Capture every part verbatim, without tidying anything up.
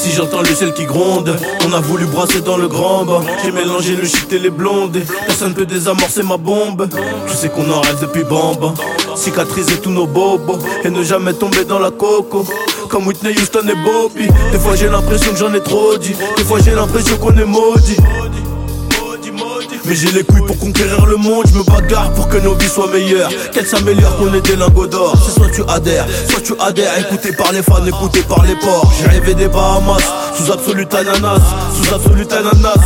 Si j'entends le ciel qui gronde, on a voulu brasser dans le grand bain. J'ai mélangé le shit et les blondes. Personne peut désamorcer ma bombe. Tu sais qu'on en rêve depuis bamba. Cicatriser tous nos bobos et ne jamais tomber dans la coco. Comme Whitney Houston et Bobby. Des fois j'ai l'impression que j'en ai trop dit. Des fois j'ai l'impression qu'on est maudit. Mais j'ai les couilles pour conquérir le monde. Je me bagarre pour que nos vies soient meilleures. Qu'elles s'améliorent, qu'on ait des lingots d'or. C'est soit tu adhères, soit tu adhères. Écouté par les fans, écouté par les porcs. J'ai rêvé des Bahamas, sous absolute ananas. Sous absolute ananas.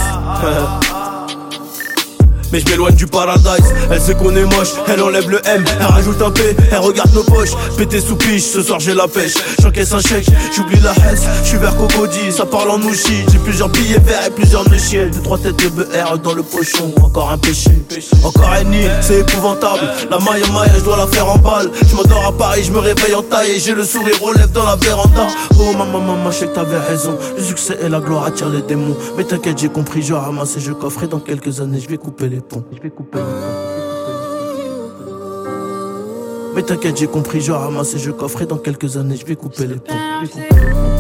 Mais je m'éloigne du paradise. Elle sait qu'on est moche, elle enlève le M. Elle rajoute un P, elle regarde nos poches. Pété sous piche, ce soir j'ai la pêche. J'encaisse un chèque, j'oublie la hesse. J'suis vers Cocody, ça parle en ouchi. J'ai plusieurs billets verts et plusieurs nœuds. Deux trois têtes de B R dans le pochon. Encore un péché, encore un nid, c'est épouvantable. La maille à maille, je dois la faire en balle. Je m'endors à Paris, je me réveille en taille. Et j'ai le sourire aux lèvres dans la véranda. Oh maman, maman, je sais que t'avais raison. Le succès et la gloire attirent les démons. Mais t'inquiète, j'ai compris, je ramasse et je coffre. Et dans quelques années, je vais couper les ponts. Je vais couper les ponts. Mais t'inquiète, j'ai compris, je ramasse et je coffre. Et dans quelques années, je vais couper les ponts. Je vais couper les ponts.